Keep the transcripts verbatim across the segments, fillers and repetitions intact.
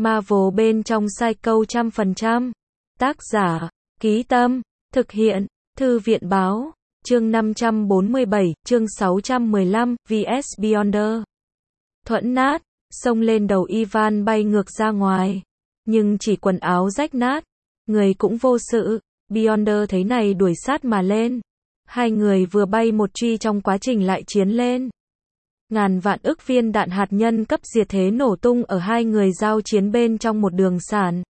Marvel bên trong Psycho trăm phần trăm. Tác giả, Ký Tâm, thực hiện, Thư viện Báo, chương năm trăm bốn mươi bảy, chương sáu trăm mười lăm, vs Beyonder. Thuẫn nát, xông lên đầu Ivan bay ngược ra ngoài. Nhưng chỉ quần áo rách nát, người cũng vô sự. Beyonder thấy này đuổi sát mà lên. Hai người vừa bay một truy trong quá trình lại chiến lên. Ngàn vạn ức viên đạn hạt nhân cấp diệt thế nổ tung ở hai người giao chiến bên trong một đường sản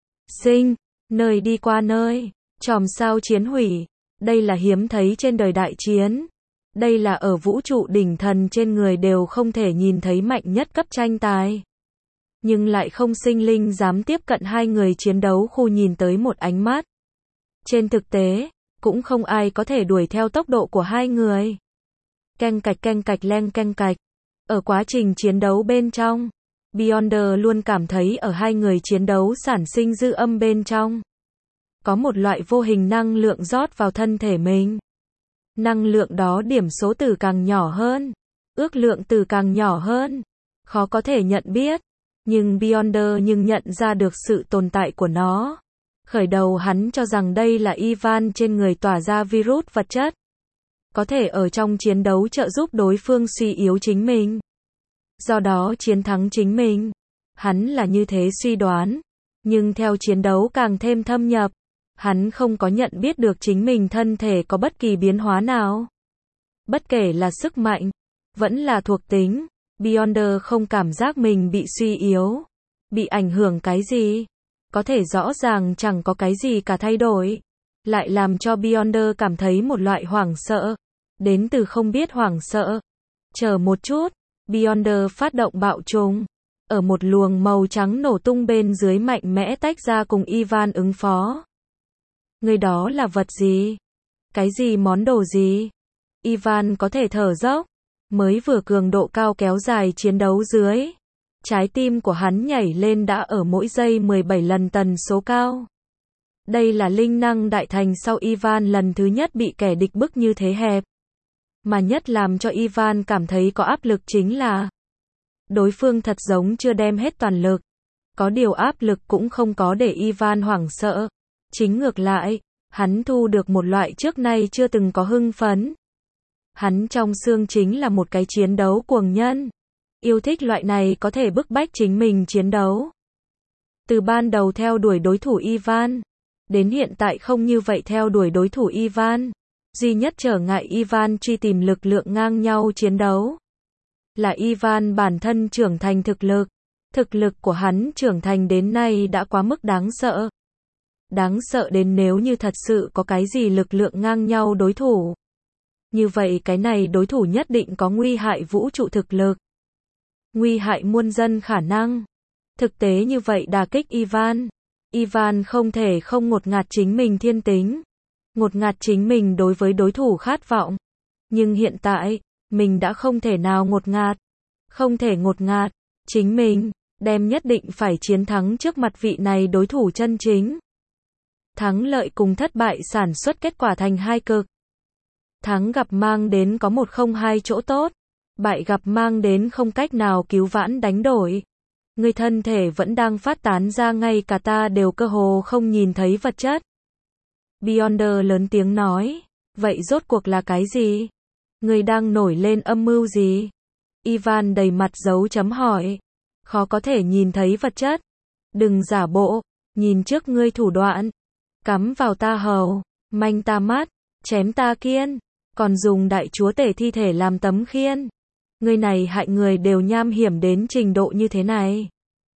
sinh, nơi đi qua nơi, chòm sao chiến hủy. Đây là hiếm thấy trên đời đại chiến. Đây là ở vũ trụ đỉnh thần trên người đều không thể nhìn thấy mạnh nhất cấp tranh tài. Nhưng lại không sinh linh dám tiếp cận hai người chiến đấu khu nhìn tới một ánh mắt. Trên thực tế, cũng không ai có thể đuổi theo tốc độ của hai người. Keng cạch keng cạch leng keng cạch. Ở quá trình chiến đấu bên trong, Beyonder luôn cảm thấy ở hai người chiến đấu sản sinh dư âm bên trong. Có một loại vô hình năng lượng rót vào thân thể mình. Năng lượng đó điểm số từ càng nhỏ hơn, ước lượng từ càng nhỏ hơn, khó có thể nhận biết. Nhưng Beyonder nhưng nhận ra được sự tồn tại của nó. Khởi đầu hắn cho rằng đây là Ivan trên người tỏa ra virus vật chất. Có thể ở trong chiến đấu trợ giúp đối phương suy yếu chính mình. Do đó chiến thắng chính mình. Hắn là như thế suy đoán. Nhưng theo chiến đấu càng thêm thâm nhập, hắn không có nhận biết được chính mình thân thể có bất kỳ biến hóa nào. Bất kể là sức mạnh, vẫn là thuộc tính, Beyonder không cảm giác mình bị suy yếu, bị ảnh hưởng cái gì. Có thể rõ ràng chẳng có cái gì cả thay đổi. Lại làm cho Beyonder cảm thấy một loại hoảng sợ. Đến từ không biết hoảng sợ. Chờ một chút, Beyonder phát động bạo trùng. Ở một luồng màu trắng nổ tung bên dưới mạnh mẽ tách ra cùng Ivan ứng phó. Người đó là vật gì? Cái gì món đồ gì? Ivan có thể thở dốc. Mới vừa cường độ cao kéo dài chiến đấu dưới. Trái tim của hắn nhảy lên đã ở mỗi giây mười bảy lần tần số cao. Đây là linh năng đại thành sau Ivan lần thứ nhất bị kẻ địch bức như thế hẹp. Mà nhất làm cho Ivan cảm thấy có áp lực chính là đối phương thật giống chưa đem hết toàn lực. Có điều áp lực cũng không có để Ivan hoảng sợ. Chính ngược lại, hắn thu được một loại trước nay chưa từng có hưng phấn. Hắn trong xương chính là một cái chiến đấu cuồng nhân. Yêu thích loại này có thể bức bách chính mình chiến đấu. Từ ban đầu theo đuổi đối thủ Ivan, đến hiện tại không như vậy theo đuổi đối thủ Ivan. Duy nhất trở ngại Ivan truy tìm lực lượng ngang nhau chiến đấu. Là Ivan bản thân trưởng thành thực lực. Thực lực của hắn trưởng thành đến nay đã quá mức đáng sợ. Đáng sợ đến nếu như thật sự có cái gì lực lượng ngang nhau đối thủ. Như vậy cái này đối thủ nhất định có nguy hại vũ trụ thực lực. Nguy hại muôn dân khả năng. Thực tế như vậy đả kích Ivan. Ivan không thể không ngột ngạt chính mình thiên tính. Ngột ngạt chính mình đối với đối thủ khát vọng. Nhưng hiện tại, mình đã không thể nào ngột ngạt. Không thể ngột ngạt. Chính mình, đem nhất định phải chiến thắng trước mặt vị này đối thủ chân chính. Thắng lợi cùng thất bại sản xuất kết quả thành hai cực. Thắng gặp mang đến có một không hai chỗ tốt. Bại gặp mang đến không cách nào cứu vãn đánh đổi. Người thân thể vẫn đang phát tán ra ngay cả ta đều cơ hồ không nhìn thấy vật chất. Beyonder lớn tiếng nói. Vậy rốt cuộc là cái gì? Người đang nổi lên âm mưu gì? Ivan đầy mặt dấu chấm hỏi. Khó có thể nhìn thấy vật chất. Đừng giả bộ. Nhìn trước ngươi thủ đoạn. Cắm vào ta hầu. Manh ta mắt. Chém ta kiên. Còn dùng đại chúa tể thi thể làm tấm khiên. Người này hại người đều nham hiểm đến trình độ như thế này.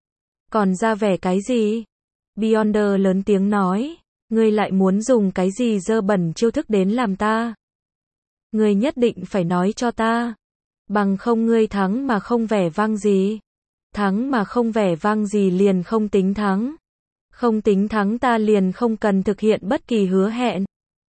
Còn ra vẻ cái gì? Beyonder lớn tiếng nói. Ngươi lại muốn dùng cái gì dơ bẩn chiêu thức đến làm ta? Ngươi nhất định phải nói cho ta. Bằng không ngươi thắng mà không vẻ vang gì. Thắng mà không vẻ vang gì liền không tính thắng. Không tính thắng ta liền không cần thực hiện bất kỳ hứa hẹn.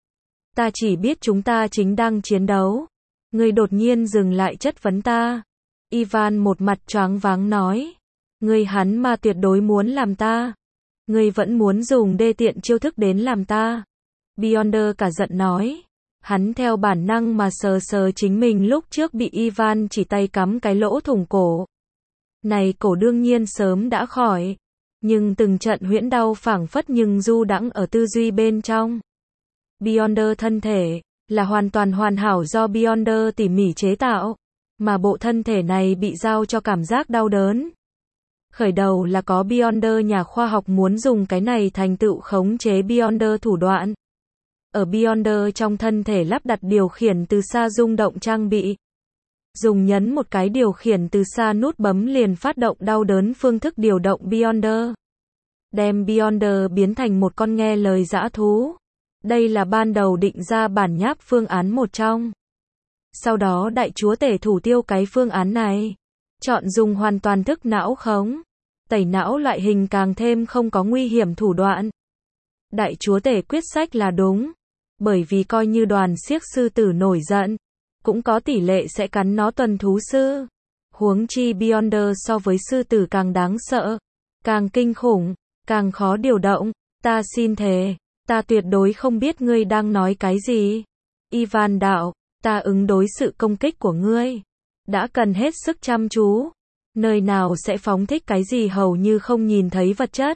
Ta chỉ biết chúng ta chính đang chiến đấu. Ngươi đột nhiên dừng lại chất vấn ta. Ivan một mặt choáng váng nói. Ngươi hắn mà tuyệt đối muốn làm ta. Ngươi vẫn muốn dùng đê tiện chiêu thức đến làm ta. Beyonder cả giận nói. Hắn theo bản năng mà sờ sờ chính mình lúc trước bị Ivan chỉ tay cắm cái lỗ thủng cổ. Này cổ đương nhiên sớm đã khỏi. Nhưng từng trận huyễn đau phảng phất nhưng du đãng ở tư duy bên trong. Beyonder thân thể là hoàn toàn hoàn hảo do Beyonder tỉ mỉ chế tạo, mà bộ thân thể này bị giao cho cảm giác đau đớn. Khởi đầu là có Beyonder nhà khoa học muốn dùng cái này thành tựu khống chế Beyonder thủ đoạn. Ở Beyonder trong thân thể lắp đặt điều khiển từ xa rung động trang bị. Dùng nhấn một cái điều khiển từ xa nút bấm liền phát động đau đớn phương thức điều động Beyonder. Đem Beyonder biến thành một con nghe lời dã thú. Đây là ban đầu định ra bản nháp phương án một trong. Sau đó đại chúa tể thủ tiêu cái phương án này. Chọn dùng hoàn toàn thức não khống. Tẩy não loại hình càng thêm không có nguy hiểm thủ đoạn. Đại chúa tể quyết sách là đúng. Bởi vì coi như đoàn xiếc sư tử nổi giận, cũng có tỷ lệ sẽ cắn nó tuần thú sư. Huống chi Beyonder so với sư tử càng đáng sợ, càng kinh khủng, càng khó điều động. Ta xin thề, ta tuyệt đối không biết ngươi đang nói cái gì. Ivan đạo, ta ứng đối sự công kích của ngươi. Đã cần hết sức chăm chú. Nơi nào sẽ phóng thích cái gì hầu như không nhìn thấy vật chất.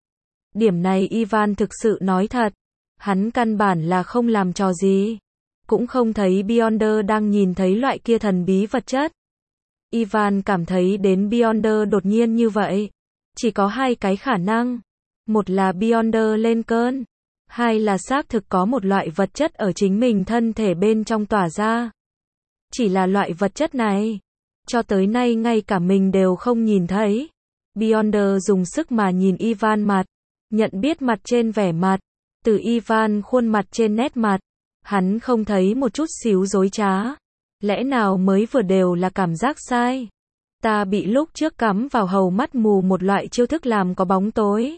Điểm này Ivan thực sự nói thật. Hắn căn bản là không làm trò gì. Cũng không thấy Beyonder đang nhìn thấy loại kia thần bí vật chất. Ivan cảm thấy đến Beyonder đột nhiên như vậy. Chỉ có hai cái khả năng. Một là Beyonder lên cơn. Hai là xác thực có một loại vật chất ở chính mình thân thể bên trong tỏa ra. Chỉ là loại vật chất này. Cho tới nay ngay cả mình đều không nhìn thấy. Beyonder dùng sức mà nhìn Ivan mặt. Nhận biết mặt trên vẻ mặt. Từ Ivan khuôn mặt trên nét mặt. Hắn không thấy một chút xíu dối trá. Lẽ nào mới vừa đều là cảm giác sai. Ta bị lúc trước cắm vào hầu mắt mù một loại chiêu thức làm có bóng tối.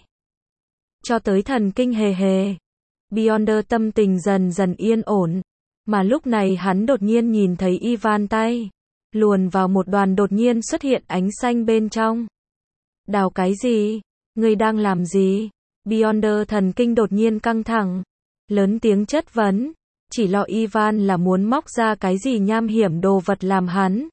Cho tới thần kinh hề hề. Beyonder tâm tình dần dần yên ổn. Mà lúc này hắn đột nhiên nhìn thấy Ivan tay. Luồn vào một đoàn đột nhiên xuất hiện ánh xanh bên trong. Đào cái gì? Ngươi đang làm gì? Beyonder thần kinh đột nhiên căng thẳng. Lớn tiếng chất vấn. Chỉ lo Ivan là muốn móc ra cái gì nham hiểm đồ vật làm hắn.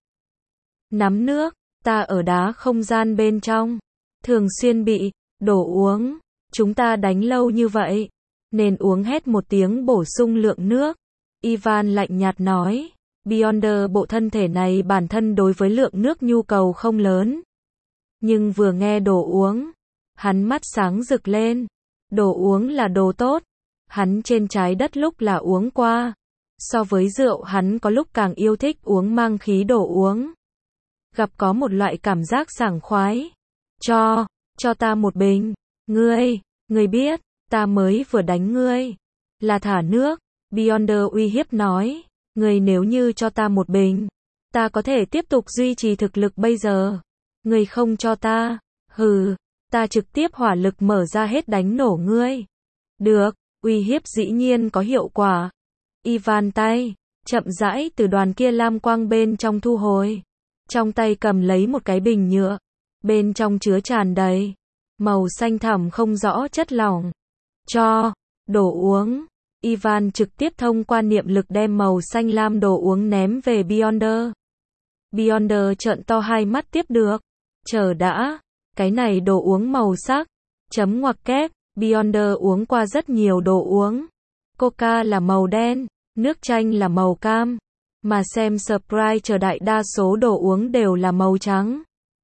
Nắm nước. Ta ở đá không gian bên trong. Thường xuyên bị đổ uống. Chúng ta đánh lâu như vậy. Nên uống hết một tiếng bổ sung lượng nước. Ivan lạnh nhạt nói. Beyonder bộ thân thể này bản thân đối với lượng nước nhu cầu không lớn. Nhưng vừa nghe đồ uống. Hắn mắt sáng rực lên. Đồ uống là đồ tốt. Hắn trên trái đất lúc là uống qua. So với rượu hắn có lúc càng yêu thích uống mang khí đồ uống. Gặp có một loại cảm giác sảng khoái. Cho, cho ta một bình. Ngươi, ngươi biết, ta mới vừa đánh ngươi. Là thả nước. Beyonder uy hiếp nói. Ngươi nếu như cho ta một bình. Ta có thể tiếp tục duy trì thực lực bây giờ. Ngươi không cho ta. Hừ, ta trực tiếp hỏa lực mở ra hết đánh nổ ngươi. Được, uy hiếp dĩ nhiên có hiệu quả. Ivan tay, chậm rãi từ đoàn kia lam quang bên trong thu hồi. Trong tay cầm lấy một cái bình nhựa. Bên trong chứa tràn đầy. Màu xanh thẳm không rõ chất lỏng. Cho, đồ uống. Ivan trực tiếp thông qua niệm lực đem màu xanh lam đồ uống ném về Beyonder. Beyonder trợn to hai mắt tiếp được. Chờ đã. Cái này đồ uống màu sắc. Chấm ngoặc kép. Beyonder uống qua rất nhiều đồ uống. Coca là màu đen. Nước chanh là màu cam. Mà xem Sprite chờ đại đa số đồ uống đều là màu trắng.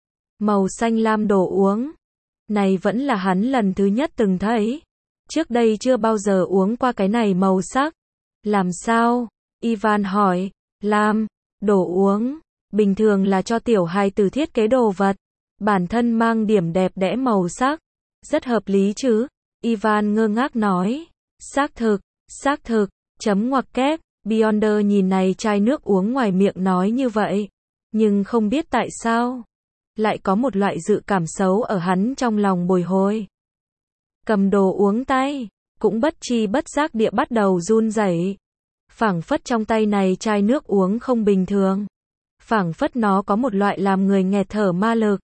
Màu xanh lam đồ uống. Này vẫn là hắn lần thứ nhất từng thấy. Trước đây chưa bao giờ uống qua cái này màu sắc. Làm sao? Ivan hỏi. Lam, đồ uống. Bình thường là cho tiểu hài tử thiết kế đồ vật. Bản thân mang điểm đẹp đẽ màu sắc. Rất hợp lý chứ? Ivan ngơ ngác nói. Xác thực, xác thực, chấm ngoặc kép. Beyonder nhìn này chai nước uống ngoài miệng nói như vậy. Nhưng không biết tại sao. Lại có một loại dự cảm xấu ở hắn trong lòng bồi hồi. Cầm đồ uống tay. Cũng bất chi bất giác địa bắt đầu run rẩy. Phảng phất trong tay này chai nước uống không bình thường. Phảng phất nó có một loại làm người nghẹt thở ma lực.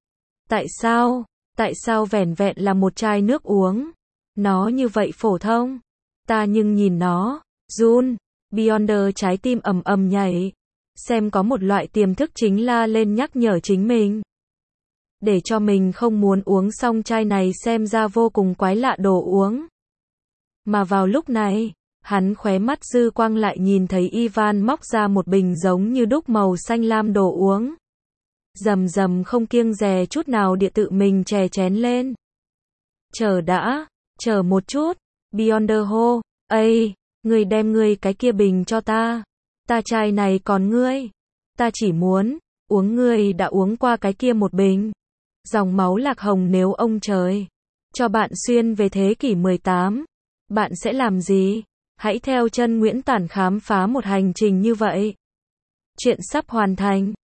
Tại sao? Tại sao vẻn vẹn là một chai nước uống? Nó như vậy phổ thông. Ta nhưng nhìn nó. Run. Beyonder trái tim ầm ầm nhảy. Xem có một loại tiềm thức chính la lên nhắc nhở chính mình. để cho mình không muốn uống xong chai này xem ra vô cùng quái lạ đồ uống. Mà vào lúc này, hắn khóe mắt dư quang lại nhìn thấy Ivan móc ra một bình giống như đúc màu xanh lam đồ uống. Rầm rầm không kiêng dè chút nào địa tự mình chè chén lên. Chờ đã, chờ một chút, Beyonder hô, ây, người đem ngươi cái kia bình cho ta. Ta chai này còn ngươi. Ta chỉ muốn uống ngươi đã uống qua cái kia một bình. Dòng máu lạc hồng nếu ông trời cho bạn xuyên về thế kỷ mười tám, bạn sẽ làm gì? Hãy theo chân Nguyễn Tản khám phá một hành trình như vậy. Chuyện sắp hoàn thành.